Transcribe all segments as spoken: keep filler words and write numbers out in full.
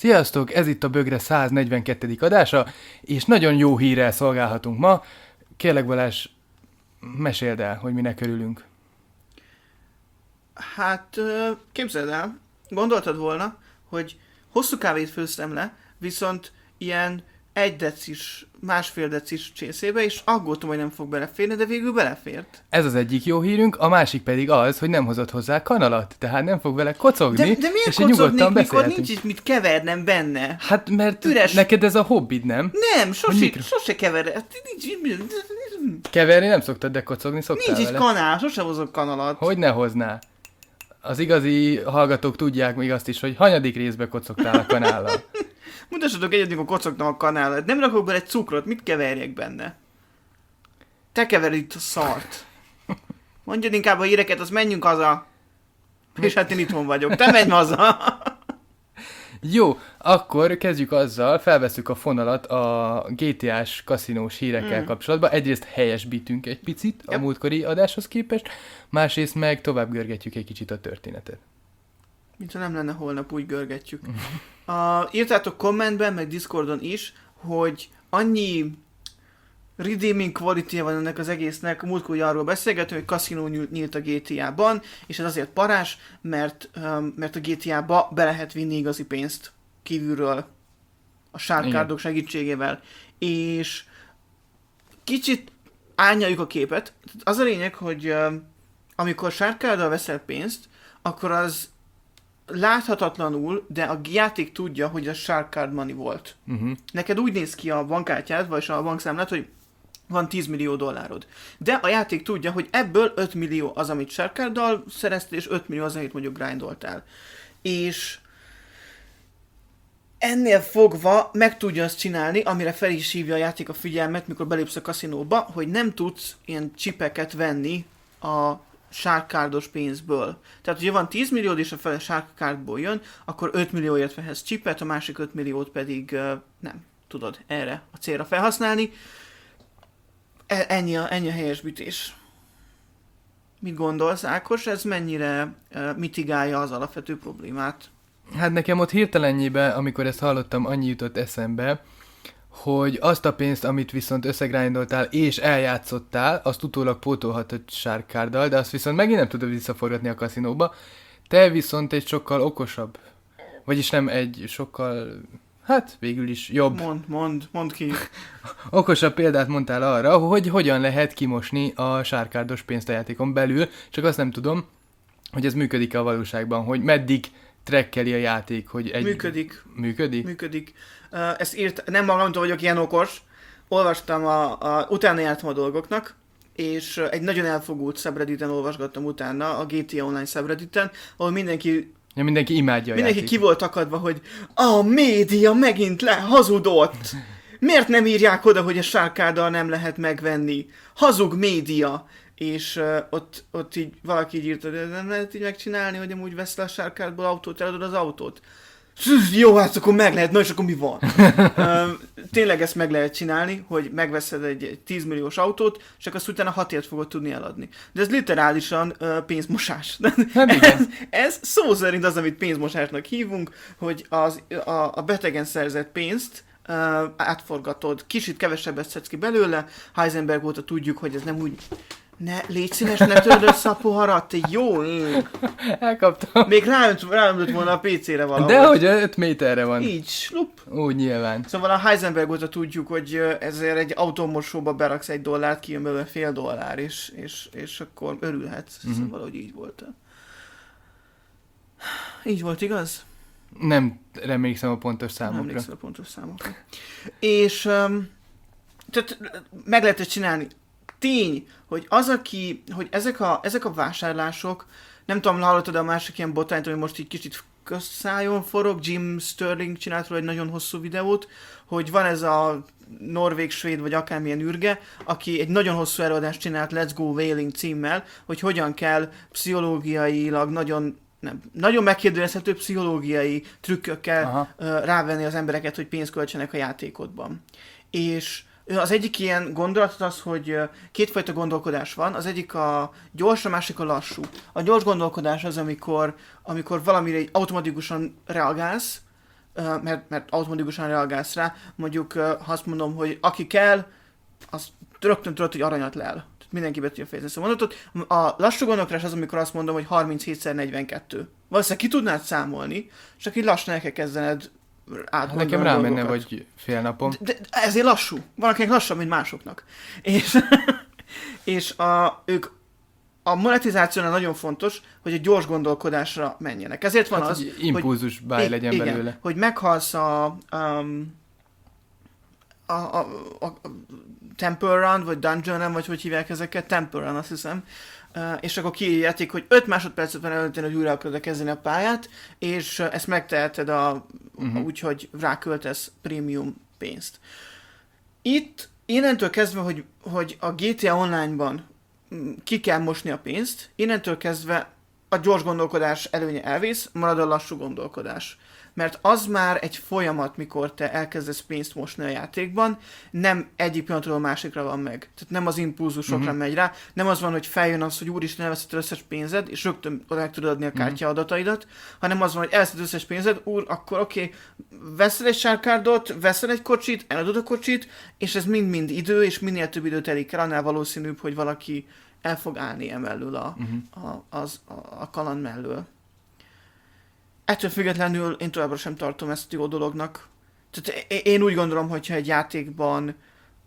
Sziasztok, ez itt a Bögre száznegyvenkettedik adása, és nagyon jó hírrel szolgálhatunk ma. Kérlek Balázs, meséld el, hogy minek örülünk. Hát, képzeld el, gondoltad volna, hogy hosszú kávét főztem le, viszont ilyen egy decis, másfél decis csészébe, és aggódtam, hogy nem fog beleférni, de végül belefért. Ez az egyik jó hírünk, a másik pedig az, hogy nem hozott hozzá kanalat, tehát nem fog vele kocogni, De, de miért és nyugodtan mikor nincs itt mit kevernem benne? Hát mert Üres. neked ez a hobbid, nem? Nem, sose, mikro- sose kever. Nincs, Keverni nem szoktad, de kocogni szoktál nincs itt vele. kanál, sose hozok kanalat. Hogy ne hoznál? Az igazi hallgatók tudják még azt is, hogy hanyadik részbe kocogtál a kanállal. Mutassatok egyet, amikor kocogtam a kanálat. Nem rakok bele egy cukrot, mit keverjek benne? Te kevered itt a szart. Mondjad inkább a híreket, az menjünk haza. És hát én itthon vagyok. Te menj haza. Jó, akkor kezdjük azzal, felveszük a fonalat a gé té á-s kaszinós hírekkel mm. kapcsolatban. Egyrészt helyesbítünk egy picit a yep. múltkori adáshoz képest, másrészt meg tovább görgetjük egy kicsit a történetet. Mintha nem lenne holnap, úgy görgetjük. Uh, írtátok kommentben, meg Discordon is, hogy annyi redeeming quality van ennek az egésznek, múltkor arról beszélgetünk, hogy kaszinó nyílt a gé té á-ban, és ez azért parás, mert, um, mert a gé té á-ba be lehet vinni igazi pénzt kívülről a shark-cardok segítségével. És kicsit árnyaljuk a képet. Az a lényeg, hogy um, amikor shark-carddal veszel pénzt, akkor az láthatatlanul, de a játék tudja, hogy a Shark Card money volt. Uh-huh. Neked úgy néz ki a bankkártyád, vagy a bankszámlát, hogy van tíz millió dollárod. De a játék tudja, hogy ebből öt millió az, amit Shark Carddal szereztél, és öt millió az, amit mondjuk grindoltál. És ennél fogva meg tudja azt csinálni, amire fel is hívja a játék a figyelmet, mikor belépsz a kaszinóba, hogy nem tudsz ilyen csipeket venni a Shark Cardos pénzből. Tehát, hogyha van tíz milliód, és a fele Shark Cardból jön, akkor öt millióért vehetsz chipet, a másik öt milliót pedig uh, nem tudod erre a célra felhasználni. E- ennyi, a, ennyi a helyesbítés. Mit gondolsz, Ákos? Ez mennyire uh, mitigálja az alapvető problémát? Hát nekem ott hirtelenjébe, amikor ezt hallottam, annyi jutott eszembe, hogy azt a pénzt, amit viszont összegrindoltál és eljátszottál, azt utólag pótolhatod Shark Carddal, de azt viszont megint nem tudod visszaforgatni a kaszinóba. Te viszont egy sokkal okosabb, vagyis nem egy sokkal, hát végül is jobb. Mond, mond, mond ki. Okosabb példát mondtál arra, hogy hogyan lehet kimosni a Shark Cardos pénzt a játékon belül, csak azt nem tudom, hogy ez működik a valóságban, hogy meddig trekkeli a játék, hogy egy... Működik. Működik? Működik. Uh, ezt írt, nem magamtól vagyok ilyen okos, olvastam, a, a, utána jártam a dolgoknak, és egy nagyon elfogult subredditen olvasgattam utána, a gé té á Online subredditen, ahol mindenki... Ja, mindenki imádja a Mindenki játékot. ki volt akadva, hogy a média megint le hazudott! Miért nem írják oda, hogy a Shark Carddal nem lehet megvenni? Hazug média! És uh, ott, ott így valaki így írta, de nem lehet így megcsinálni, hogy amúgy veszel a Shark Cardból autót, eladod az autót. Jó, hát akkor meg lehet, na és akkor mi van? uh, tényleg ezt meg lehet csinálni, hogy megveszed egy, egy tíz milliós autót, és akkor azt utána hatért fogod tudni eladni. De ez literálisan uh, pénzmosás. ez, ez szó szerint az, amit pénzmosásnak hívunk, hogy az, a, a betegen szerzett pénzt uh, átforgatod, kicsit kevesebbet szedsz ki belőle, Heisenberg óta tudjuk, hogy ez nem úgy... Ne, légy színes, ne törd össze a poharat, te jó ég. Elkaptam. Még ráöntött volna a pé cére valahogy. Dehogy öt méterre van. Így, slup. Úgy nyilván. Szóval a Heisenberg óta tudjuk, hogy ezért egy automosóba beraksz egy dollárt, kijön belőle fél dollár, és, és, és akkor örülhetsz. Uh-huh. Szóval valahogy így volt. Így volt, igaz? Nem emlékszem a pontos számokra. Nem emlékszem a pontos számokra. És um, tehát meg lehet ezt csinálni. Tény, hogy az, aki, hogy ezek a, ezek a vásárlások, nem tudom, hallottad a másik ilyen botrányt, hogy most így kicsit közszájon forog, Jim Sterling csinált róla egy nagyon hosszú videót, hogy van ez a norvég, svéd vagy akármilyen ürge, aki egy nagyon hosszú előadást csinált Let's Go Whaling címmel, hogy hogyan kell pszichológiailag nagyon nem, nagyon megkérdőjelezhető pszichológiai trükkökkel Aha. rávenni az embereket, hogy pénzt költsenek a játékodban. És az egyik ilyen gondolat az, hogy kétfajta gondolkodás van. Az egyik a gyors, a másik a lassú. A gyors gondolkodás az, amikor, amikor valamire automatikusan reagálsz, mert, mert automatikusan reagálsz rá. Mondjuk, ha azt mondom, hogy aki kell, az rögtön tudod, hogy aranyat lel. Mindenki be tudja fejezni ezt a mondatot. A lassú gondolkodás az, amikor azt mondom, hogy harminchét negyvenkettő. Valószínűleg ki tudnád számolni, csak így lassan el kell kezdened átgondolni. Nekem rámenne, vagy fél napom. De, de ezért lassú. Valakinek lassabb, mint másoknak. És, és a, ők a monetizációnál nagyon fontos, hogy a gyors gondolkodásra menjenek. Ezért van hát, az, hogy impulzus báj legyen igen, belőle. Hogy meghalsz a, um, a, a, a, a Temple Run, vagy Dungeon Run, vagy hogy hívják ezeket, Temple Run, azt hiszem, uh, és akkor kiírjáték, hogy öt másodpercet van előttén, hogy újra akarod kezdeni a pályát, és uh, ezt megteheted a, uh-huh. úgy, hogy ráköltesz prémium pénzt. Itt innentől kezdve, hogy, hogy a gé té á Online-ban ki kell mosni a pénzt, innentől kezdve a gyors gondolkodás előnye elvész, marad a lassú gondolkodás. Mert az már egy folyamat, mikor te elkezdesz pénzt mosni a játékban, nem egyik pillanatról a másikra van meg. Tehát nem az impulzusokra uh-huh. megy rá, nem az van, hogy feljön az, hogy úristen, elveszed összes pénzed, és rögtön oda meg tudod adni a kártya adataidat, hanem az van, hogy elveszed összes pénzed, úr, akkor oké, okay, veszel egy sárkárdot, veszel egy kocsit, eladod a kocsit, és ez mind-mind idő, és minél több idő telik el, annál valószínűbb, hogy valaki el fog állni emellől a, uh-huh. a, az, a, a kaland mellől. Ettől függetlenül én továbbra sem tartom ezt jó dolognak. Tehát én úgy gondolom, hogyha egy játékban...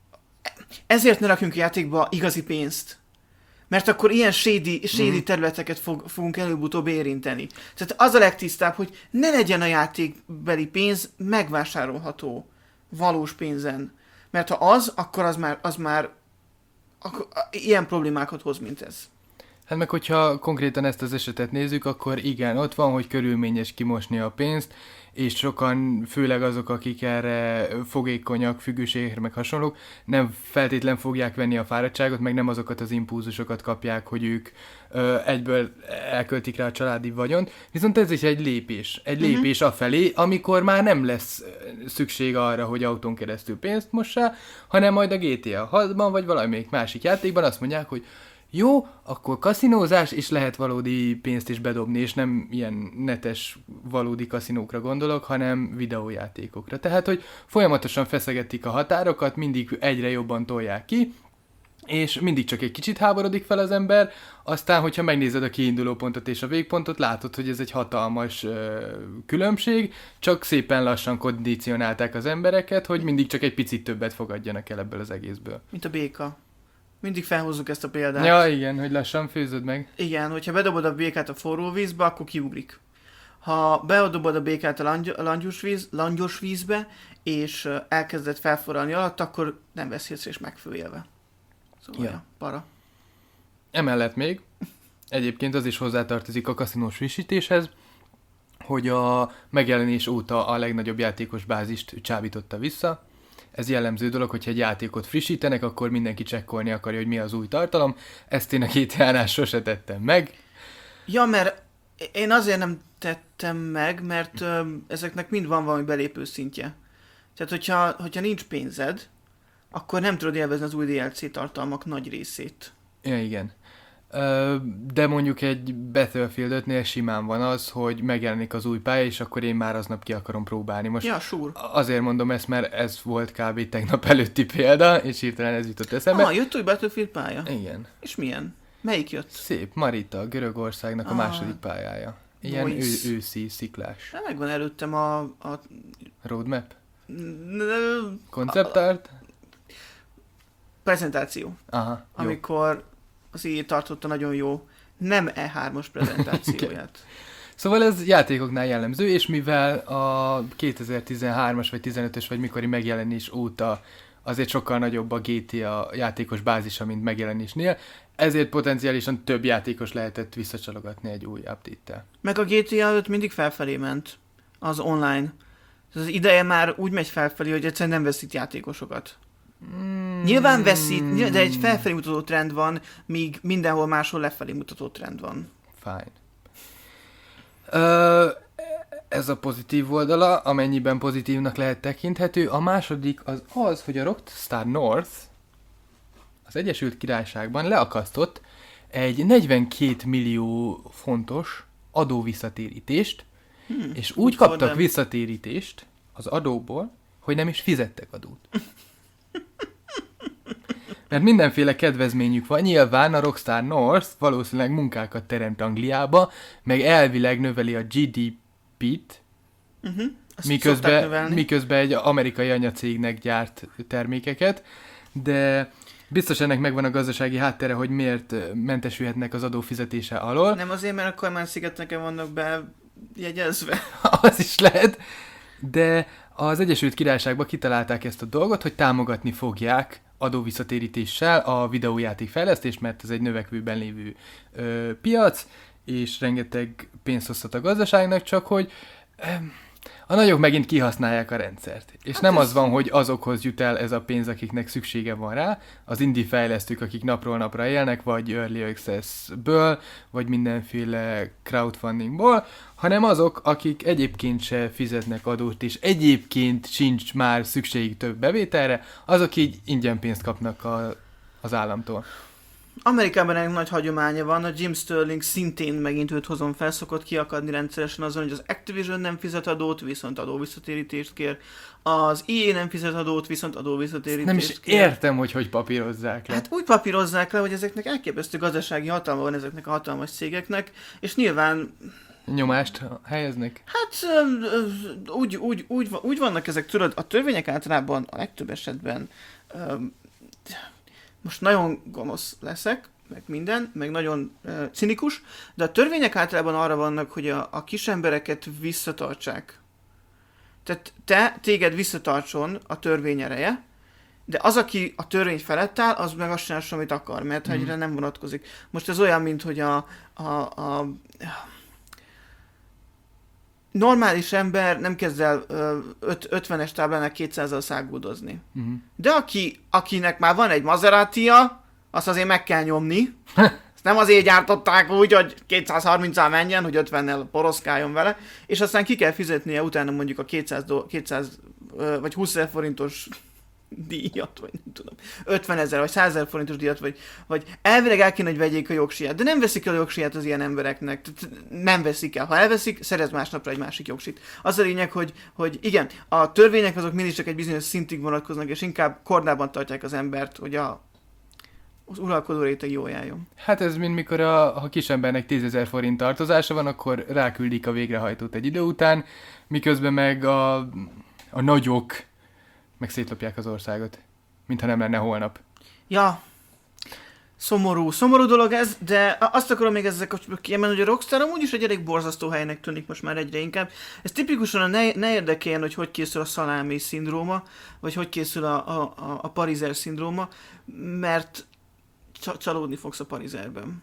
Ezért ne rakjunk a játékba igazi pénzt. Mert akkor ilyen shady, shady mm. területeket fog, fogunk előbb-utóbb érinteni. Tehát az a legtisztább, hogy ne legyen a játékbeli pénz megvásárolható valós pénzen. Mert ha az, akkor az már, az már akkor ilyen problémákat hoz, mint ez. Hát meg hogyha konkrétan ezt az esetet nézzük, akkor igen, ott van, hogy körülményes kimosni a pénzt, és sokan, főleg azok, akik erre fogékonyak, függőségekre, meg hasonlók, nem feltétlen fogják venni a fáradtságot, meg nem azokat az impulzusokat kapják, hogy ők ö, egyből elköltik rá a családi vagyont. Viszont ez is egy lépés. Egy uh-huh. lépés afelé, amikor már nem lesz szükség arra, hogy autón keresztül pénzt mossál, hanem majd a gé té á hatban, vagy valamelyik másik játékban azt mondják, hogy jó, akkor kaszinózás, és lehet valódi pénzt is bedobni, és nem ilyen netes valódi kaszinókra gondolok, hanem videójátékokra. Tehát, hogy folyamatosan feszegetik a határokat, mindig egyre jobban tolják ki, és mindig csak egy kicsit háborodik fel az ember, aztán, hogyha megnézed a kiinduló pontot és a végpontot, látod, hogy ez egy hatalmas ö, különbség, csak szépen lassan kondicionálták az embereket, hogy mindig csak egy picit többet fogadjanak el ebből az egészből. Mint a béka. Mindig felhozzuk ezt a példát. Ja, igen, hogy lassan főzöd meg. Igen, hogyha bedobod a békát a forró vízbe, akkor kiugrik. Ha bedobod a békát a, langy- a langyos, víz, langyos vízbe, és elkezded felforralni alatt, akkor nem vesz észre és megfőjelve. Szóval ja. Ja, para. Emellett még, egyébként az is hozzátartozik a kaszinós frissítéshez, hogy a megjelenés óta a legnagyobb játékos bázist csábította vissza. Ez jellemző dolog, hogyha egy játékot frissítenek, akkor mindenki csekkolni akarja, hogy mi az új tartalom. Ezt én a gé té á-nál sose tettem meg. Ja, mert én azért nem tettem meg, mert ö, ezeknek mind van valami belépő szintje. Tehát, hogyha, hogyha nincs pénzed, akkor nem tudod élvezni az új dé el cé tartalmak nagy részét. Ja, igen. De mondjuk egy Battlefield ötnél simán van az, hogy megjelenik az új pálya, és akkor én már aznap ki akarom próbálni. Most ja, sure. Azért mondom ezt, mert ez volt kb. Tegnap előtti példa, és hirtelen ez jutott eszembe. Ah, jött új Battlefield pálya? Igen. És milyen? Melyik jött? Szép, Marita, Görögországnak ah, a második pályája. Ilyen ő, őszi, sziklás. De megvan előttem a... a... Roadmap? Konceptárt? Prezentáció. Aha, amikor az í á tartotta nagyon jó nem E hármas prezentációját. Szóval ez játékoknál jellemző, és mivel a kétezer-tizenhármas vagy tizenötös vagy mikori megjelenés óta azért sokkal nagyobb a gé té á játékos bázisa, mint megjelenésnél, ezért potenciálisan több játékos lehetett visszacsalogatni egy új update-tel. Meg a gé té á öt mindig felfelé ment, az online. Az ideje már úgy megy felfelé, hogy egyszerűen nem veszít játékosokat. Mm. Nyilván veszít, de egy felfelé mutató trend van, míg mindenhol máshol lefelé mutató trend van. Fine. Ö, ez a pozitív oldala, amennyiben pozitívnak lehet tekinthető. A második az az, hogy a Rockstar North az Egyesült Királyságban leakasztott egy negyvenkét millió fontos adóvisszatérítést, Hmm. És úgy kaptak visszatérítést az adóból, hogy nem is fizettek adót. Mert mindenféle kedvezményük van. Nyilván a Rockstar North valószínűleg munkákat teremt Angliába, meg elvileg növeli a gé dé pét, uh-huh. miközben, miközben egy amerikai anyacégnek gyárt termékeket, de biztos ennek megvan a gazdasági háttere, hogy miért mentesülhetnek az adófizetése alól. Nem azért, mert a Kajmán-szigeteken vannak bejegyezve. Az is lehet, de az Egyesült Királyságban kitalálták ezt a dolgot, hogy támogatni fogják adóvisszatérítéssel a videójáték fejlesztést, mert ez egy növekvőben lévő ö, piac, és rengeteg pénzt hozhat a gazdaságnak, csak hogy ö, a nagyok megint kihasználják a rendszert. És hát nem ez... az van, hogy azokhoz jut el ez a pénz, akiknek szüksége van rá, az indie fejlesztők, akik napról napra élnek, vagy Early Access-ből, vagy mindenféle crowdfundingból, hanem azok, akik egyébként se fizetnek adót, és egyébként sincs már szükségük több bevételre, azok így ingyen pénzt kapnak a, az államtól. Amerikában egy nagy hagyománya van, a Jim Sterling szintén megint őt hozom fel, szokott kiakadni rendszeresen azon, hogy az Activision nem fizet adót, viszont adóvisszatérítést kér. Az í á nem fizet adót, viszont adóvisszatérítést nem is kér. Értem, hogy hogy papírozzák le. Hát úgy papírozzák le, hogy ezeknek elképesztő gazdasági hatalma van ezeknek a hatalmas cégeknek, és nyilván... Nyomást helyeznek? Hát úgy, úgy, úgy, úgy vannak ezek, tudod, a törvények általában a legtöbb esetben... Most nagyon gonosz leszek, meg minden, meg nagyon uh, cinikus, de a törvények általában arra vannak, hogy a, a kis embereket visszatartsák. Tehát te, téged visszatartson a törvény ereje, de az, aki a törvény felett áll, az meg azt csinál, amit akar, mert mm. egyre nem vonatkozik. Most ez olyan, mint hogy a, a, a normális ember nem kezd el ötvenes táblánál kétszázzal száguldozni. Uh-huh. De aki, akinek már van egy Maserati-ja, azt azért meg kell nyomni. Ezt nem azért gyártották úgy, hogy kétszázharminccal menjen, hogy ötvennel poroszkáljon vele, és aztán ki kell fizetnie utána mondjuk a kétszáz, kétszáz vagy húszezer forintos díjat, vagy nem tudom, ötvenezer vagy százezer forintos díjat, vagy, vagy elvileg el kéne, hogy vegyék a jogsiját, de nem veszik el a jogsiját az ilyen embereknek, tehát nem veszik el. Ha elveszik, szerez másnapra egy másik jogsit. Az a lényeg, hogy, hogy igen, a törvények azok mindig csak egy bizonyos szintig vonatkoznak, és inkább kordában tartják az embert, hogy a, az uralkodó réteg jól járjon. Hát ez mint mikor a, ha kisembernek tízezer forint tartozása van, akkor ráküldik a végrehajtót egy idő után, miközben meg a, a nagyok meg szétlopják az országot, mintha nem lenne holnap. Ja, szomorú, szomorú dolog ez, de azt akarom még ezzel kapcsolatban kiemelni, hogy a Rockstar amúgy is egy elég borzasztó helynek tűnik most már egyre inkább. Ez tipikusan a ne, ne érdekeljen, hogy hogy készül a szalámi szindróma, vagy hogy készül a, a, a, a parizer szindróma, mert csalódni fogsz a parizerben.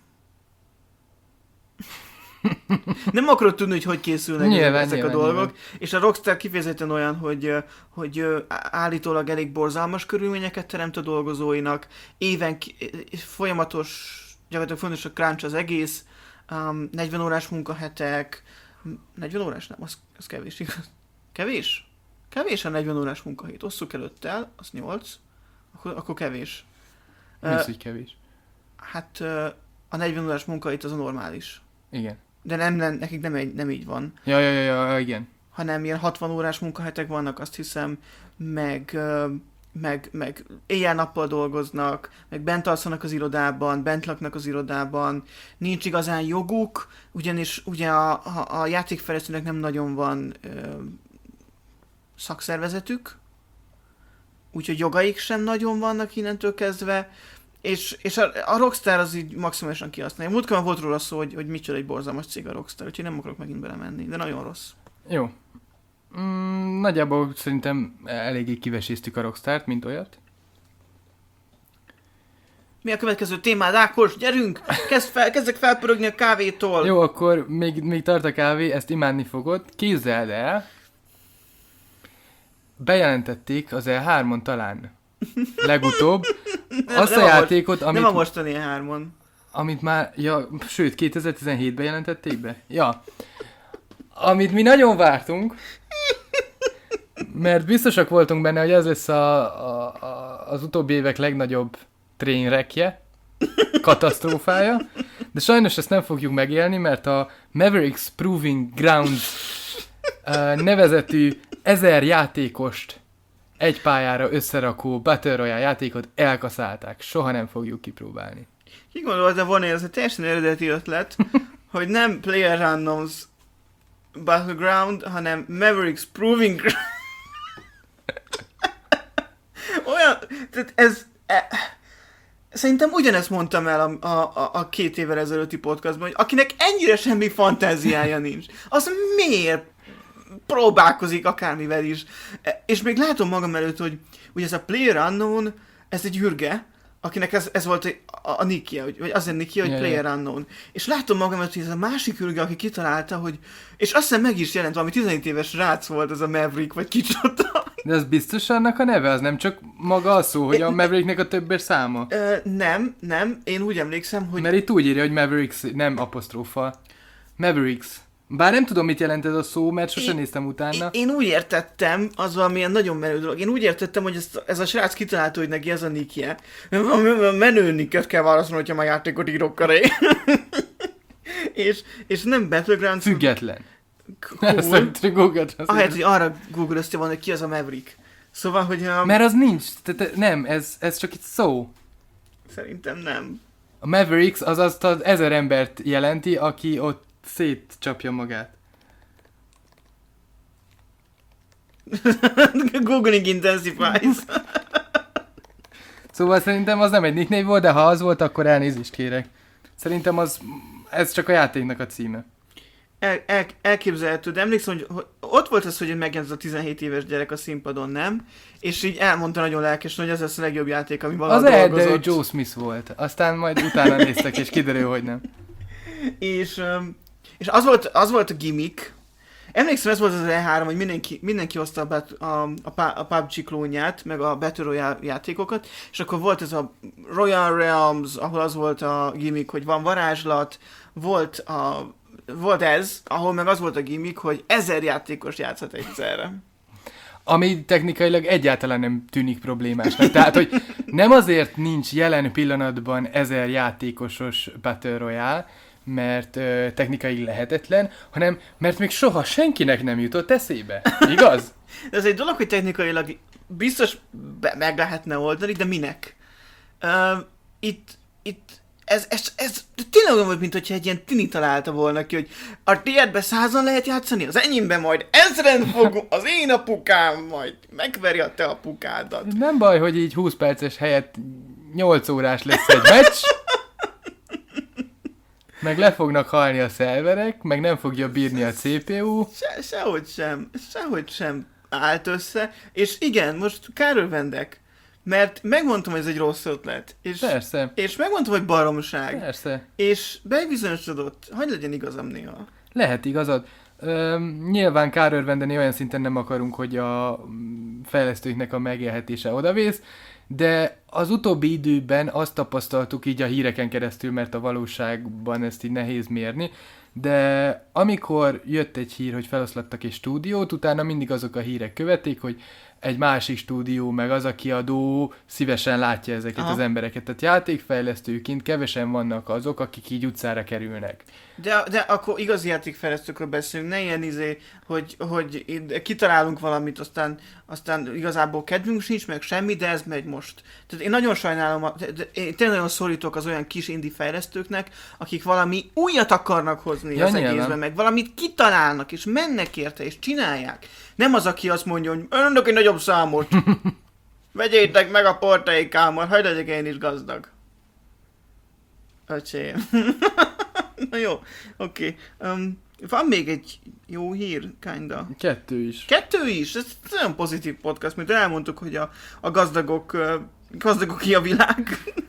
Nem akarod tudni, hogy hogy készülnek nyilván, ezek nyilván, a dolgok, nyilván. És a Rockstar kifejezetten olyan, hogy, hogy állítólag elég borzalmas körülményeket teremt a dolgozóinak, éven folyamatos, gyakorlatilag fontos a crunch az egész, um, negyven órás munkahetek, negyven órás nem, az, az kevés, igaz? Kevés? Kevés a negyven órás munkahét, osszuk el öttel, az nyolc, akkor, akkor kevés. Mi az, hogy kevés? Hát a negyven órás munkahét az a normális. Igen. De nem, nem, nekik nem, egy, nem így van. Ja, ja, ja, ja, igen. Hanem ilyen hatvan órás munkahetek vannak, azt hiszem, meg, meg, meg éjjel-nappal dolgoznak, meg bent alszanak az irodában, bent laknak az irodában, nincs igazán joguk, ugyanis ugye a, a, a játékfejlesztőnek nem nagyon van ö, szakszervezetük, úgyhogy jogaik sem nagyon vannak innentől kezdve, És, és a, a Rockstar az így maximálisan kihasználja. Múltkor volt róla szó, hogy, hogy micsoda egy borzalmas cég a Rockstar, úgyhogy nem akarok megint belemenni, de nagyon rossz. Jó. Mm, nagyjából szerintem eléggé kiveséztük a Rockstart, mint olyat. Mi a következő témád, Ákos? Gyerünk! Kezd fel, kezdek felpörögni a kávétól! Jó, akkor még, még tart a kávé, ezt imádni fogod. Képzeld el, bejelentették az E hármon talán legutóbb nem, azt nem a játékot, amit... Nem a mostani E hármon. Amit már, ja, sőt, kétezer-tizenhétben jelentették be? Ja. Amit mi nagyon vártunk, mert biztosak voltunk benne, hogy ez lesz a, a, a, az utóbbi évek legnagyobb trainwreckje, katasztrófája, de sajnos ezt nem fogjuk megélni, mert a Mavericks Proving Grounds uh, nevezetű ezer játékost egy pályára összerakó Battle Royale játékot elkaszálták. Soha nem fogjuk kipróbálni. Ki gondolta volna, ez egy teljesen eredeti ötlet, hogy nem PlayerUnknown's Battleground, hanem Mavericks Proving Ground. Olyan, tehát ez... E, szerintem ugyanezt mondtam el a, a, a két évvel ezelőtti podcastban, hogy akinek ennyire semmi fantáziája nincs, az miért próbálkozik akármivel is. E, és még látom magam előtt, hogy ugye ez a PlayerUnknown, ez egy űrge, akinek ez, ez volt a, a nickje, vagy azért nickje, hogy yeah, PlayerUnknown. Yeah. És látom magam előtt, hogy ez a másik űrge, aki kitalálta, hogy... És azt hiszem meg is jelent, valami tizenhét éves rác volt ez a Maverick, vagy kicsoda. De az biztos annak a neve? Az nem csak maga a szó, hogy a Mavericknek a többes száma? Ö, nem, nem. Én úgy emlékszem, hogy... Mert itt úgy írja, hogy Mavericks, nem apostrófa. Mavericks. Bár nem tudom, mit jelent ez a szó, mert sosem néztem utána. Én, én úgy értettem, az valamilyen nagyon menő dolog, én úgy értettem, hogy ez, ez a srác kitalálta, hogy neki ez a nickje. Menő nicket kell válaszolni, hogyha már játékot írok karé. és, és nem Battlegrounds... Független. Cool. Ahelyett, hogy arra googlözte volna, hogy ki az a Maverick. Szóval, hogy... A... Mert az nincs. Tehát nem, ez, ez csak itt szó. Szerintem nem. A Mavericks az azt az ezer embert jelenti, aki ott szétcsapja magát. Googling intensifies. Szóval szerintem az nem egy nickname volt, de ha az volt, akkor elnézést kérek. Szerintem az, ez csak a játéknak a címe. El, el, elképzelhető, de emlékszem, hogy, hogy ott volt az, hogy megjelent az a tizenhét éves gyerek a színpadon, nem? És így elmondta nagyon lelkesen, hogy ez lesz a legjobb játék, ami valaha dolgozott. Az eredő Joe Smith volt. Aztán majd utána néztek, és kiderül, hogy nem. és, és az volt, az volt a gimmick. Emlékszem, ez volt az E három, hogy mindenki, mindenki hozta a, bat, a, a, a pé u bé gé klónját, meg a Battle Royale játékokat, és akkor volt ez a Royal Realms, ahol az volt a gimmick, hogy van varázslat, volt a Volt ez, ahol meg az volt a gimmick, hogy ezer játékos játszhat egyszerre. Ami technikailag egyáltalán nem tűnik problémásnak. Tehát, hogy nem azért nincs jelen pillanatban ezer játékosos Battle Royale, mert ö, technikai lehetetlen, hanem mert még soha senkinek nem jutott eszébe. Igaz? De ez egy dolog, hogy technikailag biztos be- meg lehetne oldani, de minek? Uh, itt, itt Ez, ez, ez tényleg olyan volt, mint hogyha egy ilyen tini találta volna ki, hogy a tiédbe százan lehet játszani, az enyémben majd ezren fog, az én apukám majd megveri a te apukádat. Nem baj, hogy így húsz perces helyett nyolc órás lesz egy meccs, meg le fognak halni a szerverek, meg nem fogja bírni a cé pé u. Se, sehogy sem, sehogy sem állt össze, és igen, most kárőrvendek. Mert megmondtam, hogy ez egy rossz ötlet. És, Persze. És megmondtam, hogy baromság. Persze. És bebizonyosodott, hogy legyen igazam néha. Lehet igazad. Ö, nyilván kárőrvendeni olyan szinten nem akarunk, hogy a fejlesztőknek a megélhetése odavész, de az utóbbi időben azt tapasztaltuk így a híreken keresztül, mert a valóságban ezt így nehéz mérni, de amikor jött egy hír, hogy feloszlattak egy stúdiót, utána mindig azok a hírek követték, hogy egy másik stúdió, meg az a kiadó szívesen látja ezeket Aha. az embereket. Tehát játékfejlesztőként kevesen vannak azok, akik így utcára kerülnek. De, de akkor igazi játékfejlesztőkről beszélünk, ne ilyen izé, hogy, hogy kitalálunk valamit, aztán, aztán igazából kedvünk sincs, meg semmi, de ez megy most. Tehát én nagyon sajnálom, de, de én tényleg nagyon szorítok az olyan kis indie fejlesztőknek, akik valami újat akarnak hozni ja, az nyilván. Egészben, meg valamit kitalálnak, és mennek érte, és csinálják. Nem az, aki azt mondja, hogy önök egy nagyobb számot. Vegyétek meg a portaikámat, hagyd legyek én is gazdag. Öcsém. Na jó, oké. Okay. Um, van még egy jó hír, kinda. Kettő is. Kettő is? Ez nagyon pozitív podcast, mint elmondtuk, hogy a, a gazdagok, uh, gazdagok ki a világ.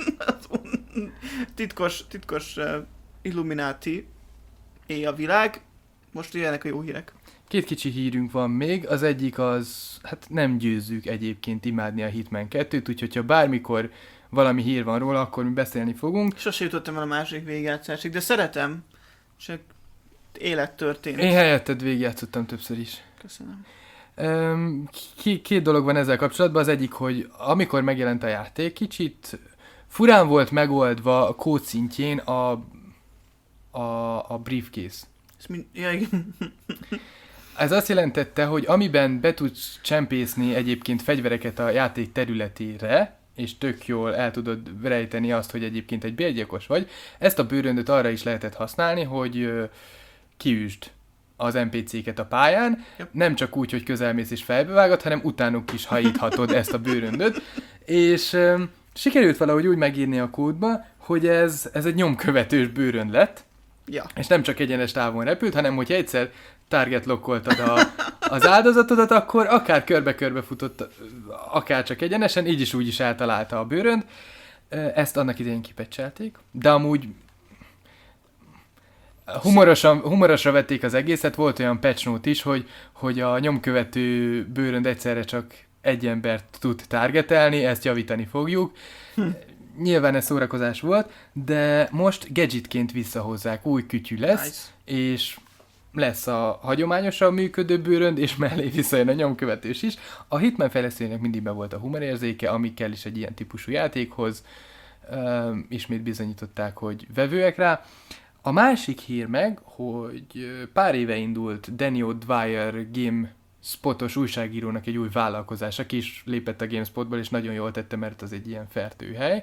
titkos, titkos uh, Illuminati éj a világ. Most jöjjenek a jó hírek. Két kicsi hírünk van még, az egyik az, hát nem győzzük egyébként imádni a Hitman kettőt, úgyhogy ha bármikor valami hír van róla, akkor mi beszélni fogunk. Sose jutottam el a másik végigjátszásig, de szeretem, csak élet történt. Én helyetted végigjátszottam többször is. Köszönöm. Um, k- két dolog van ezzel kapcsolatban, az egyik, hogy amikor megjelent a játék, kicsit furán volt megoldva a kód szintjén a, a, a briefcase. Mind... Ja, igen. Ez azt jelentette, hogy amiben be tudsz csempészni egyébként fegyvereket a játék területére, és tök jól el tudod rejteni azt, hogy egyébként egy bérgyilkos vagy, ezt a bőröndöt arra is lehetett használni, hogy ö, kiüsd az en pé cé-ket a pályán, yep. Nem csak úgy, hogy közelmész és fejbevágod, hanem utánuk is hajíthatod ezt a bőröndöt, és ö, sikerült valahogy úgy megírni a kódba, hogy ez, ez egy nyomkövetős bőrönd lett, ja. És nem csak egyenes távon repült, hanem hogyha egyszer target lockoltad a, az áldozatodat, akkor akár körbe-körbe futott, akár csak egyenesen, így is úgy is eltalálta a bőrönd. Ezt annak idején kipecselték, de amúgy humorosan, humorosra vették az egészet, volt olyan patch note is, hogy, hogy a nyomkövető bőrönd egyszerre csak egy embert tud targetelni, ezt javítani fogjuk. Hm. Nyilván ez szórakozás volt, de most gadgetként visszahozzák, új kütyű lesz, nice. És lesz a hagyományosan működő bőrönd, és mellé visszajön a nyomkövetős is. A Hitman fejlesztőjének mindig be volt a humorérzéke, ami kell is egy ilyen típusú játékhoz. Uh, ismét bizonyították, hogy vevőek rá. A másik hír meg, hogy pár éve indult Danny O'Dwyer Game Spotos újságírónak egy új vállalkozás, aki is lépett a GameSpotból, és nagyon jól tette, mert az egy ilyen fertőhely.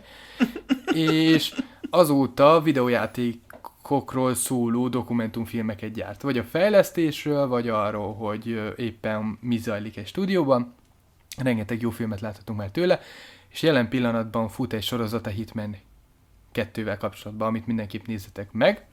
És azóta videójátékokról szóló dokumentumfilmeket gyárt. Vagy a fejlesztésről, vagy arról, hogy éppen mi zajlik egy stúdióban. Rengeteg jó filmet láthatunk már tőle, és jelen pillanatban fut egy sorozat a Hitman kettővel kapcsolatban, amit mindenképp nézzetek meg.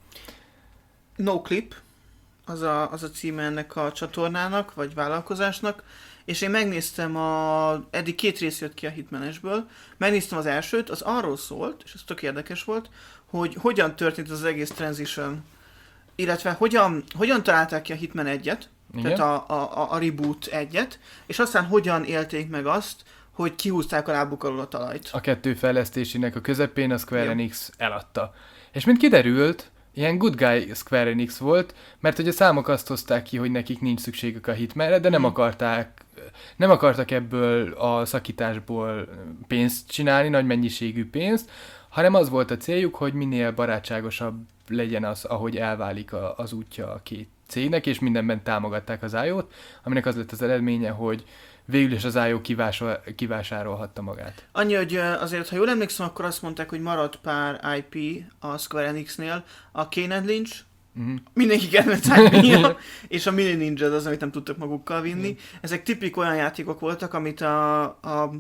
No Clip. Az a, az a címe ennek a csatornának, vagy vállalkozásnak, és én megnéztem a... eddig két rész jött ki a Hitmanesből, megnéztem az elsőt, az arról szólt, és ez tök érdekes volt, hogy hogyan történt az egész transition, illetve hogyan, hogyan találták ki a Hitman egyet, igen. Tehát a, a, a reboot egyet, és aztán hogyan élték meg azt, hogy kihúzták a lábuk alól a talajt. A kettő fejlesztésének a közepén a Square Enix eladta. És mint kiderült, ilyen good guy Square Enix volt, mert hogy a számok azt hozták ki, hogy nekik nincs szükségük a Hitmanre, de nem akarták, nem akartak ebből a szakításból pénzt csinálni, nagy mennyiségű pénzt, hanem az volt a céljuk, hogy minél barátságosabb legyen az, ahogy elválik a, az útja a két cégnek, és mindenben támogatták az í ó-t, aminek az lett az eredménye, hogy végül is az í ó kivásol, kivásárolhatta magát. Annyi, hogy azért, ha jól emlékszem, akkor azt mondták, hogy maradt pár i pé a Square Enixnél, a Kane and Lynch, uh-huh. mindenki kedvenc i pé-ja, és a Mini Ninja az, amit nem tudtak magukkal vinni. Uh-huh. Ezek tipik olyan játékok voltak, amit a, a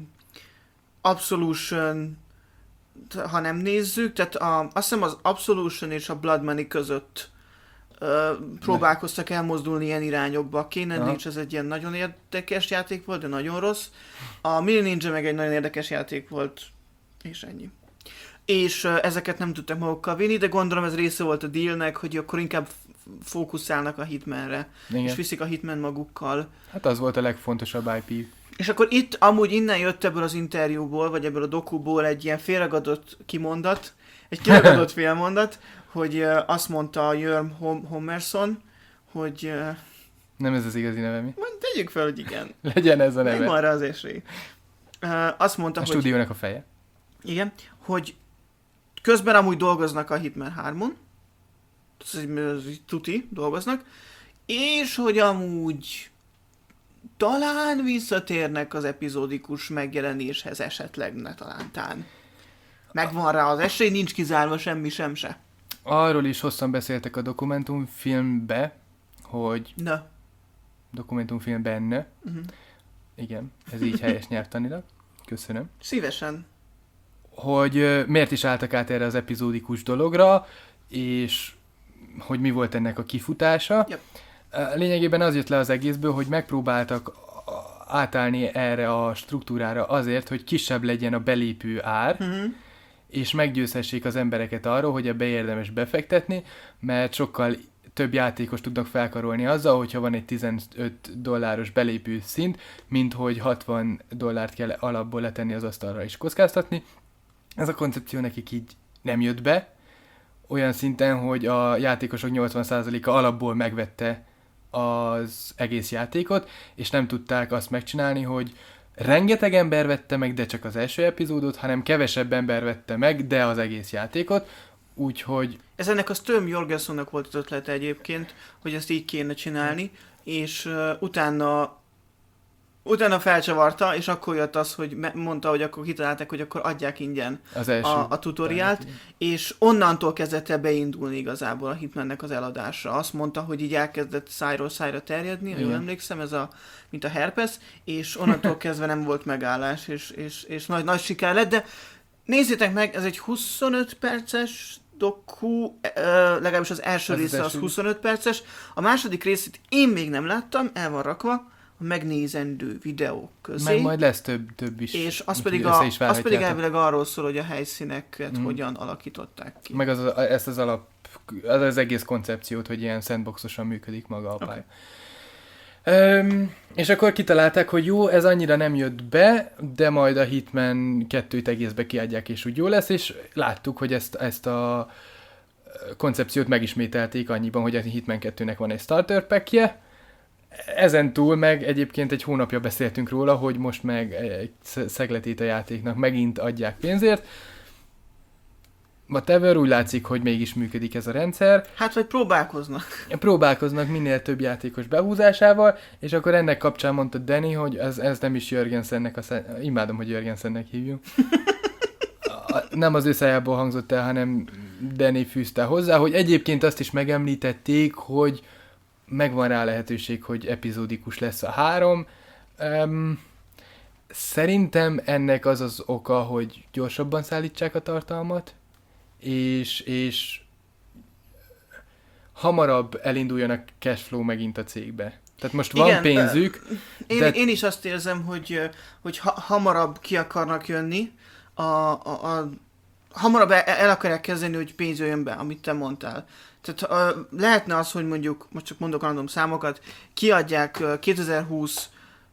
Absolution, ha nem nézzük, tehát a, azt hiszem az Absolution és a Blood Money között Uh, próbálkoztak elmozdulni ilyen irányokba. A Kane and Lynch ez egy ilyen nagyon érdekes játék volt, de nagyon rossz. A Mini Ninja meg egy nagyon érdekes játék volt, és ennyi. És uh, ezeket nem tudtak magukkal vinni, de gondolom ez része volt a dealnek, hogy akkor inkább fókuszálnak a Hitmanre, igen. És viszik a Hitman magukkal. Hát az volt a legfontosabb i pé. És akkor itt amúgy innen jött ebből az interjúból, vagy ebből a dokuból egy ilyen félregadott kimondat, egy kiragadott félmondat, hogy uh, azt mondta Jörm Homerson, hogy... Uh, nem ez az igazi neve, mi? Majd tegyük fel, hogy igen. Legyen ez a neve. Nem arra az esély. Uh, azt mondta, a hogy... A stúdiónak a feje. Igen, hogy közben amúgy dolgoznak a Hitman hármon, ez egy tuti, dolgoznak, és hogy amúgy talán visszatérnek az epizódikus megjelenéshez esetleg, ne talántán. Megvan rá az esély, nincs kizárva semmi sem se. Arról is hosszan beszéltek a dokumentumfilmbe, hogy... Na. Dokumentumfilmben. Uh-huh. Igen, ez így helyes nyelvtanilag. Köszönöm. Szívesen. Hogy uh, miért is álltak át erre az epizódikus dologra, és hogy mi volt ennek a kifutása. Yep. Uh, lényegében az jött le az egészből, hogy megpróbáltak átállni erre a struktúrára azért, hogy kisebb legyen a belépő ár, uh-huh. és meggyőzhessék az embereket arról, hogy ebbe érdemes befektetni, mert sokkal több játékos tudnak felkarolni azzal, hogyha van egy tizenöt dolláros belépő szint, mint hogy hatvan dollárt kell alapból letenni az asztalra és kockáztatni. Ez a koncepció nekik így nem jött be, olyan szinten, hogy a játékosok nyolcvan százaléka alapból megvette az egész játékot, és nem tudták azt megcsinálni, hogy rengeteg ember vette meg, de csak az első epizódot, hanem kevesebb ember vette meg, de az egész játékot, úgyhogy... Ez ennek a Sturm Jorgensonnak volt az ötlete egyébként, hogy ezt így kéne csinálni, és uh, utána utána felcsavarta, és akkor jött az, hogy me- mondta, hogy akkor kitalálták, hogy akkor adják ingyen Az első. a, a tutoriált, és onnantól kezdett el beindulni igazából a Hitmannek az eladása. Azt mondta, hogy így elkezdett szájról szájra terjedni, ha jól emlékszem, ez a, mint a herpes, és onnantól kezdve nem volt megállás, és, és, és nagy, nagy siker lett, de nézzétek meg, ez egy huszonöt perces doku, legalábbis az első az része az, az első. huszonöt perces, a második részét én még nem láttam, el van rakva a megnézendő videók közé. Meg majd lesz több, több is. És az úgyhogy pedig, össze a, is az pedig várhatjátok. elvileg arról szól, hogy a helyszíneket Mm. hogyan alakították ki. Meg az, ezt az alap, az, az egész koncepciót, hogy ilyen sandboxosan működik maga a pálya. Öm, és akkor kitalálták, hogy jó, ez annyira nem jött be, de majd a Hitman kettőt egészbe kiadják, és úgy jó lesz, és láttuk, hogy ezt, ezt a koncepciót megismételték annyiban, hogy a Hitman kettőnek van egy starter packje. Ezen túl meg egyébként egy hónapja beszéltünk róla, hogy most meg egy szegletét a játéknak megint adják pénzért. Whatever, úgy látszik, hogy mégis működik ez a rendszer. Hát, vagy próbálkoznak. Próbálkoznak minél több játékos behúzásával, és akkor ennek kapcsán mondta Danny, hogy ez, ez nem is Jörgensennek, a sze... imádom, hogy Jörgensennek hívjuk. A, nem az ő szájából hangzott el, hanem Danny fűzte hozzá, hogy egyébként azt is megemlítették, hogy megvan rá lehetőség, hogy epizódikus lesz a három. Um, szerintem ennek az az oka, hogy gyorsabban szállítsák a tartalmat, és, és hamarabb elinduljon a cashflow megint a cégbe. Tehát most van Igen, pénzük. Én, de... én is azt érzem, hogy, hogy ha, hamarabb ki akarnak jönni, a, a, a, hamarabb el, el akarják kezdeni, hogy pénz jöjjön be, amit te mondtál. Tehát a, lehetne az, hogy mondjuk, most csak mondok random számokat, kiadják kétezer-húsz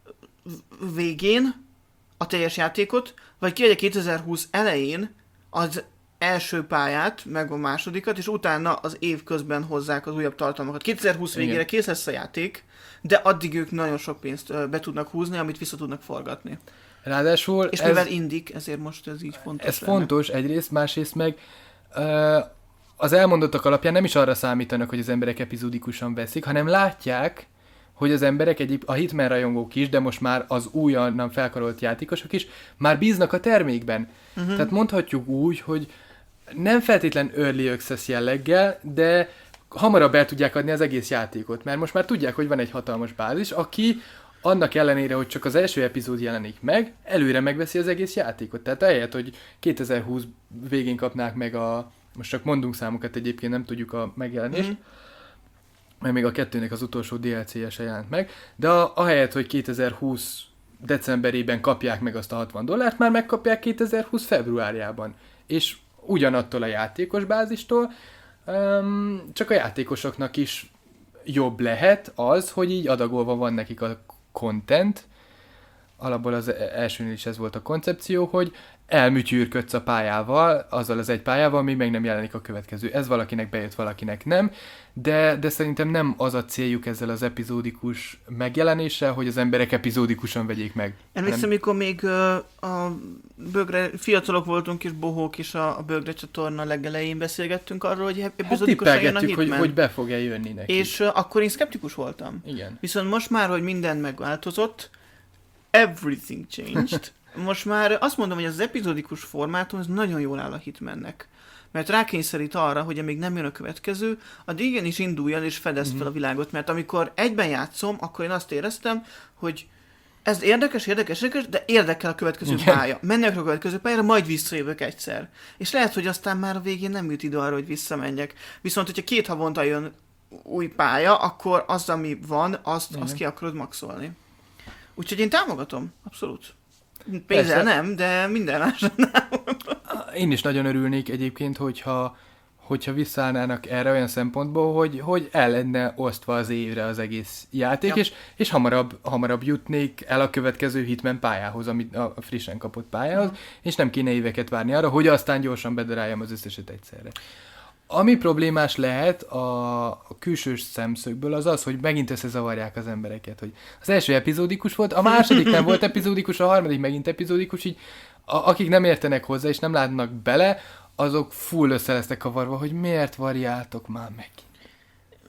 végén a teljes játékot, vagy kiadják kétezer-húsz elején az első pályát, meg a másodikat, és utána az év közben hozzák az újabb tartalmakat. kétezer-húsz végére Igen. kész lesz a játék, de addig ők nagyon sok pénzt be tudnak húzni, amit vissza tudnak forgatni. Ráadásul és ez, mivel indik, ezért most ez így fontos. Ez lenne. fontos egyrészt, másrészt meg uh, az elmondottak alapján nem is arra számítanak, hogy az emberek epizódikusan veszik, hanem látják, hogy az emberek, egyéb, a Hitman rajongók is, de most már az újonnan felkarolt játékosok is már bíznak a termékben. Uh-huh. Tehát mondhatjuk úgy, hogy nem feltétlen early access jelleggel, de hamarabb el tudják adni az egész játékot, mert most már tudják, hogy van egy hatalmas bázis, aki annak ellenére, hogy csak az első epizód jelenik meg, előre megveszi az egész játékot. Tehát ahelyett, hogy kétezer-húsz végén kapnák meg a, most csak mondunk számokat, egyébként nem tudjuk a megjelenést, mm. mert még a kettőnek az utolsó dé el cé-je se jelent meg, de a, ahelyett, hogy kétezer-húsz decemberében kapják meg azt a hatvan dollárt, már megkapják kétezer-húsz februárjában. És ugyanattól a játékos bázistól, um, csak a játékosoknak is jobb lehet az, hogy így adagolva van nekik a content. Alapból az elsőnél is ez volt a koncepció, hogy elmütyűrködsz a pályával, azzal az egy pályával, még meg nem jelenik a következő. Ez valakinek bejött, valakinek nem, de, de szerintem nem az a céljuk ezzel az epizódikus megjelenéssel, hogy az emberek epizódikusan vegyék meg. Emlékszem, hanem... mikor még uh, a Bögre, fiatalok voltunk és bohók is a, a Bögre csatorna legelején beszélgettünk arról, hogy epizódikusan hát jön a Hitman. hogy, hogy be fog-e jönni neki. És uh, akkor én szkeptikus voltam. Igen. Viszont most már, hogy minden megváltozott, everything changed. Most már azt mondom, hogy az epizódikus formátum ez nagyon jól áll a Hitmannek. Mert rákényszerít arra, hogy amíg nem jön a következő, addig igenis induljon és fedezd mm-hmm. fel a világot. Mert amikor egyben játszom, akkor én azt éreztem, hogy ez érdekes, érdekes, érdekes, de érdekel a következő Igen. pálya. Menjek a következő pályára, majd visszajövök egyszer. És lehet, hogy aztán már a végén nem jut idő arra, hogy visszamenjek. Viszont, hogyha két havonta jön új pálya, akkor az, ami van, azt, azt ki akarod maxolni. Úgyhogy én támogatom, abszolút. Pénzzel nem, de minden másra nem. Én is nagyon örülnék egyébként, hogyha, hogyha visszaállnának erre olyan szempontból, hogy, hogy el lenne osztva az évre az egész játék, ja. és, és hamarabb, hamarabb jutnék el a következő Hitman pályához, amit a frissen kapott pályához, ja. és nem kéne éveket várni arra, hogy aztán gyorsan bedaráljam az összeset egyszerre. Ami problémás lehet a, a külsős szemszögből az az, hogy megint összezavarják az embereket, hogy az első epizódikus volt, a második nem volt epizódikus, a harmadik megint epizódikus, így a, akik nem értenek hozzá és nem látnak bele, azok full össze lesznek kavarva, hogy miért variáltok már meg.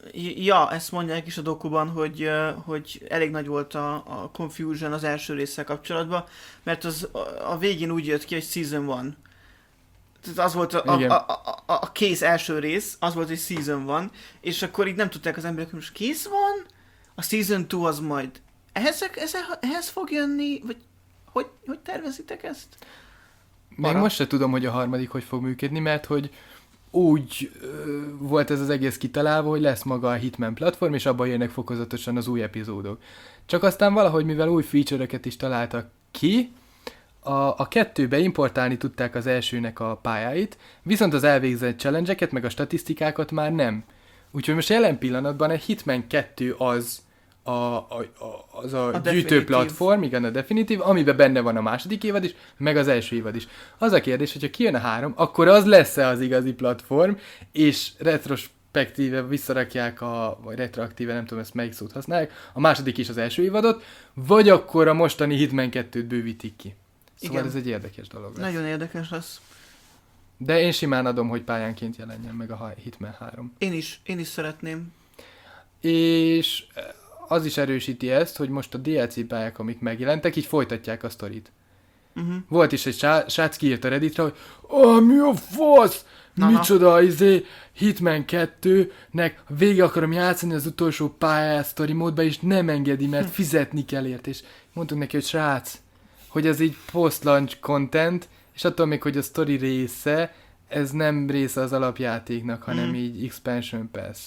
Ja, ezt mondják is a dokuban, hogy, ö, hogy elég nagy volt a, a confusion az első résszel kapcsolatban, mert az a, a végén úgy jött ki, hogy season one. Tehát az volt a, a, a, a, a kész első rész, az volt, hogy season van, és akkor így nem tudták az emberek, hogy most kész van, a season two az majd ehhez, ehhez, ehhez fog jönni, vagy hogy, hogy tervezitek ezt? Még most se tudom, hogy a harmadik hogy fog működni, mert hogy úgy ö, volt ez az egész kitalálva, hogy lesz maga a Hitman platform, és abban jönnek fokozatosan az új epizódok. Csak aztán valahogy, mivel új feature-öket is találtak ki, a, a kettőbe importálni tudták az elsőnek a pályáit, viszont az elvégzett challenge-eket, meg a statisztikákat már nem. Úgyhogy most jelen pillanatban a Hitman kettő az a, a, a, az a, a gyűjtő platform, igen, a definitív, amiben benne van a második évad is, meg az első évad is. Az a kérdés, hogyha kijön a három, akkor az lesz-e az igazi platform, és retrospektíve visszarakják a, vagy retroaktíve, nem tudom ezt melyik szót használják, a második és az első évadot, vagy akkor a mostani Hitman kettőt bővítik ki. Szóval igen. Ez egy érdekes dolog lesz. Nagyon érdekes lesz. De én simán adom, hogy pályánként jelenjen meg a Hitman három. Én is, én is szeretném. És az is erősíti ezt, hogy most a dé el cé pályák, amik megjelentek, így folytatják a sztorit. Uh-huh. Volt is egy srác, srác kiírt a Redditre, hogy oh, mi a fasz? Aha. Micsoda, izé, Hitman kettőnek végig akarom játszani az utolsó pályát sztori módba, és nem engedi, mert fizetni kell ért. És mondtuk neki, hogy srác, hogy ez így post-launch content, és attól még, hogy a sztori része, ez nem része az alapjátéknak, hanem mm. így expansion pass.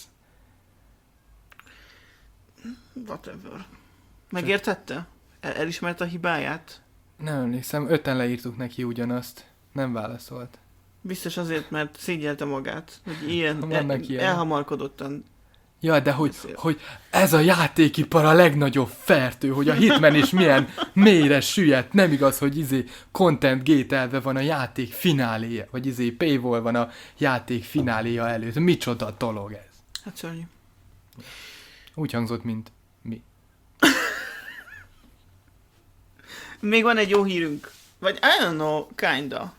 Whatever. Megértette? El- elismerte a hibáját? Nem emlékszem, öten leírtuk neki ugyanazt. Nem válaszolt. Biztos azért, mert szégyelte magát, hogy ilyen, el- ilyen. elhamarkodottan. Ja, de hogy, hogy ez a játékipar a legnagyobb fertő, hogy a Hitman is milyen mélyre süllyedt. Nem igaz, hogy izé content gate-elve van a játék fináléja, vagy izé paywall van a játék fináléja előtt. Micsoda dolog ez? Hát szörnyű. Úgy hangzott, mint mi. Még van egy jó hírünk. Vagy I don't know, kinda.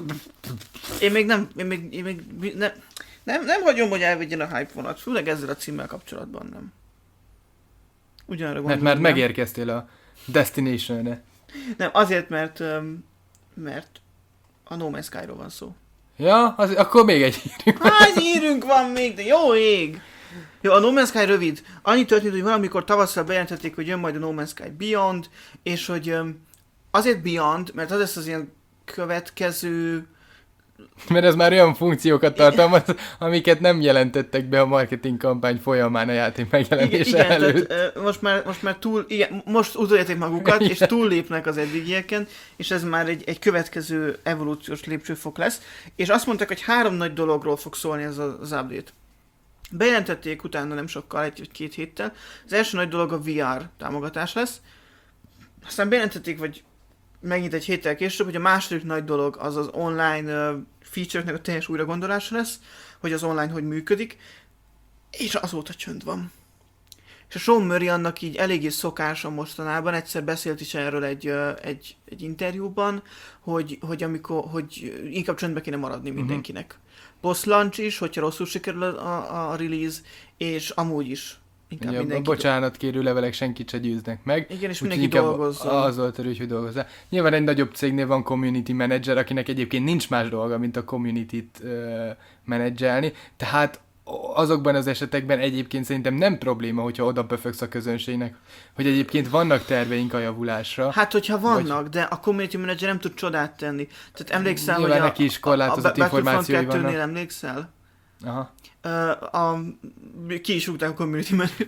Én még nem, én még, én még nem, nem, nem hagyom, hogy elvigyen a hype vonat, főleg ezzel a címmel kapcsolatban nem. Ugyanarra gondolom. Mert már megérkeztél a Destination-re. Nem, azért, mert, mert a No Man's Sky-ról van szó. Ja, az, akkor még egy hírünk. Hány hírünk van még, de jó ég! Jó, a No Man's Sky rövid. Annyi történt, hogy valamikor tavasszal bejelentették, hogy jön majd a No Man's Sky Beyond, és hogy azért Beyond, mert az lesz az ilyen következő... Mert ez már olyan funkciókat tartalmaz, amiket nem jelentettek be a marketing kampány folyamán a játék megjelenése igen, előtt. Tehát, uh, most, már, most már túl, igen, most utoljáték magukat, igen. És túllépnek az eddigieken, és ez már egy, egy következő evolúciós lépcsőfok lesz. És azt mondták, hogy három nagy dologról fog szólni ez az update. Bejelentették utána nem sokkal, egy vagy két héttel. Az első nagy dolog a vé er támogatás lesz. Aztán bejelentették, vagy megint egy héttel később, hogy a második nagy dolog az az online uh, feature-eknek a teljes újragondolása lesz, hogy az online hogy működik, és azóta csönd van. És a Sean Murray annak így eléggé szokása mostanában, egyszer beszélt is erről egy, uh, egy, egy interjúban, hogy, hogy, amikor, hogy inkább csöndbe kéne maradni mindenkinek. Uh-huh. Post-launch is, hogyha rosszul sikerül a, a release, és amúgy is. Inkább ja, a bocsánat kérő levelek senkit se győznek meg. Igen, és mindenki dolgozzon. Azzal törő, hogy dolgozzál. Nyilván egy nagyobb cégnél van community manager, akinek egyébként nincs más dolga, mint a community-t uh, menedzselni. Tehát azokban az esetekben egyébként szerintem nem probléma, hogyha oda pöfögsz a közönségnek, hogy egyébként vannak terveink a javulásra. Hát, hogyha vannak, vagy... de a community manager nem tud csodát tenni. Tehát emlékszel, nyilván hogy a, neki is korlátozott a, a információi vannak. kettőnél emlékszel? Aha. Uh, a, ki is rúgták a community manager.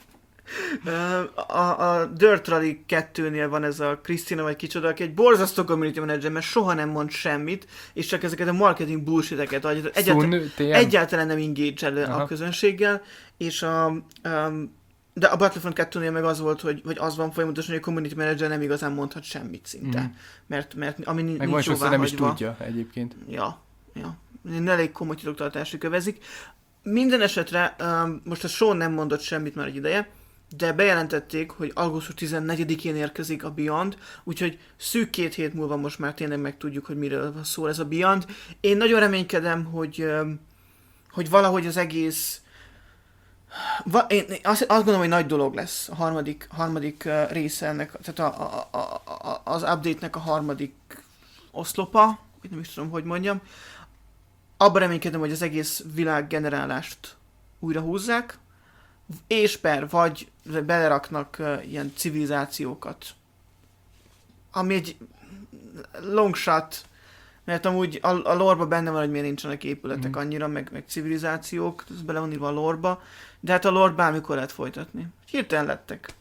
Uh, a, a Dirt Rally kettőnél van ez a Krisztina vagy kicsoda, aki egy borzasztó community manager, mert soha nem mond semmit, és csak ezeket a marketing bullshit-eket adja. Egyáltalán, egyáltalán nem engage a közönséggel, és a, um, de a Battlefront kettőnél meg az volt, hogy, hogy az van folyamatosan, hogy a community manager nem igazán mondhat semmit szinte. Mm. Mert, mert ami nincs meg jóváhagyva. nem is tudja egyébként. Ja, ja. Elég komoly titoktartásra kövezik. Minden esetre um, most a Sean nem mondott semmit már egy ideje, de bejelentették, hogy augusztus tizennegyedikén érkezik a Beyond, úgyhogy szűk két hét múlva most már tényleg megtudjuk, hogy miről szól ez a Beyond. Én nagyon reménykedem, hogy, um, hogy valahogy az egész Va, én én azt, azt gondolom, hogy nagy dolog lesz a harmadik, harmadik uh, része ennek, tehát a, a, a, a, az update-nek a harmadik oszlopa, vagy nem is tudom, hogy mondjam. Abban reménykedem, hogy az egész világgenerálást újra húzzák, és per, vagy beleraknak uh, ilyen civilizációkat. Ami egy long shot, mert amúgy a, a lore-ba benne van, hogy miért nincsenek épületek mm. annyira, meg, meg civilizációk, ez bele van írva a lore-ba, de hát a lore bármikor lehet folytatni. Hirtelen lettek.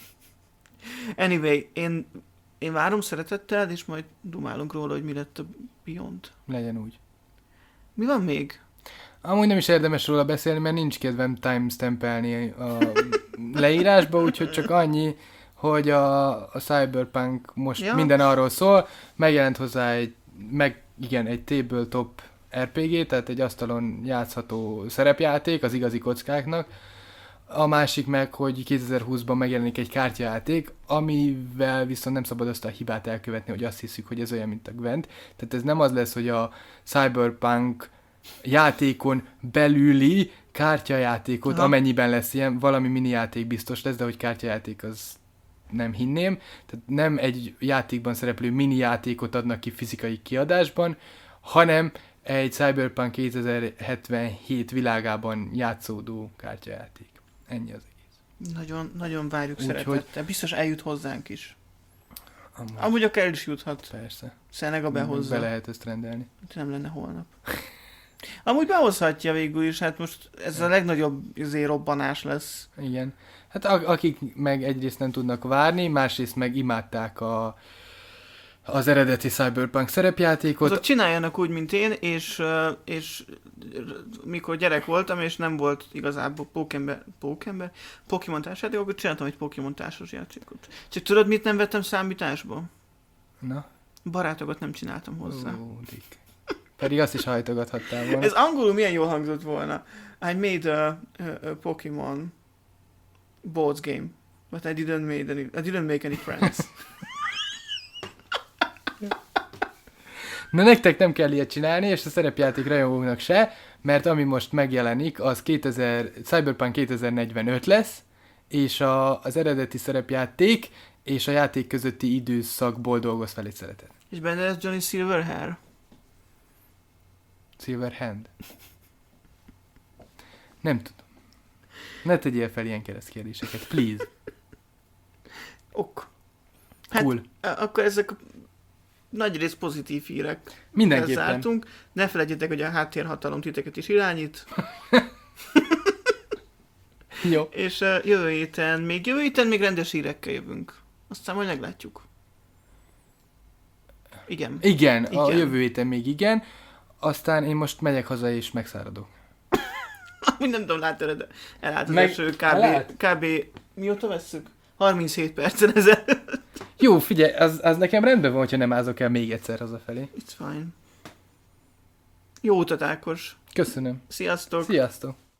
Anyway, én, én várom szeretettel, és majd dumálunk róla, hogy mi lett a Beyond. Legyen úgy. Mi van még? Amúgy nem is érdemes róla beszélni, mert nincs kedvem timestampelni a leírásba, úgyhogy csak annyi, hogy a, a Cyberpunk most ja. minden arról szól, megjelent hozzá egy, meg igen, egy tabletop er pé gé, tehát egy asztalon játszható szerepjáték az igazi kockáknak. A másik meg, hogy kétezer-húszban megjelenik egy kártyajáték, amivel viszont nem szabad azt a hibát elkövetni, hogy azt hiszük, hogy ez olyan, mint a Gwent. Tehát ez nem az lesz, hogy a Cyberpunk játékon belüli kártyajátékot, Aha. amennyiben lesz ilyen, valami mini játék biztos lesz, de hogy kártyajáték az nem hinném. Tehát nem egy játékban szereplő mini játékot adnak ki fizikai kiadásban, hanem egy Cyberpunk kétezer-hetvenhét világában játszódó kártyajáték. Ennyi az egész. Nagyon, nagyon várjuk Úgy, szeretettel. hogy... Biztos eljut hozzánk is. Amúgy, Amúgy akár el is juthat. Persze. Szenega behozza. Be lehet ezt rendelni. Nem lenne holnap. Amúgy behozhatja végül is, hát most ez a legnagyobb azért robbanás lesz. Igen. Hát a- akik meg egyrészt nem tudnak várni, másrészt meg imádták a, az eredeti Cyberpunk szerepjátékot. Azok csináljanak úgy, mint én, és, uh, és mikor gyerek voltam, és nem volt igazából Pókember, Pókember, Pokémon társjáték, akkor csináltam egy Pokémon társas játékot. Csak tudod, mit nem vettem számításba? Na? Barátokat nem csináltam hozzá. Ó, Dick. Pedig azt is hajtogathattál volna. Ez angolul milyen jól hangzott volna. I made a, a, a Pokémon board game, but I didn't, made any, I didn't make any friends. Na nektek nem kell ilyet csinálni, és a szerepjáték rajongóknak se, mert ami most megjelenik, az kétezer, Cyberpunk kétezer-negyvenöt lesz, és a, az eredeti szerepjáték és a játék közötti időszakból dolgoz fel egy szeretet. És benne lesz Johnny Silverhair. Silverhand? Nem tudom. Ne tegyél fel ilyen keresztkérdéseket, please. Ok. Hát, Cool. akkor ezek a nagy rész pozitív hírek. Mindenképpen. Zártunk. Ne felejtjétek, hogy a háttérhatalom titeket is irányít. Jó. És uh, jövő héten, még jövő héten még rendes hírekkel jövünk. Aztán majd meglátjuk. Igen. Igen, igen. a jövő héten még igen. Aztán én most megyek haza és megszáradok. Amúgy nem tudom, látod, de elállt az Meg... első kb. kb. Mióta vesszük? harminchét percen ezelőtt. Jó, figyelj, az, az nekem rendben van, hogyha nem ázok el még egyszer hazafelé. It's fine. Jó utat, Ákos. Köszönöm. Sziasztok. Sziasztok.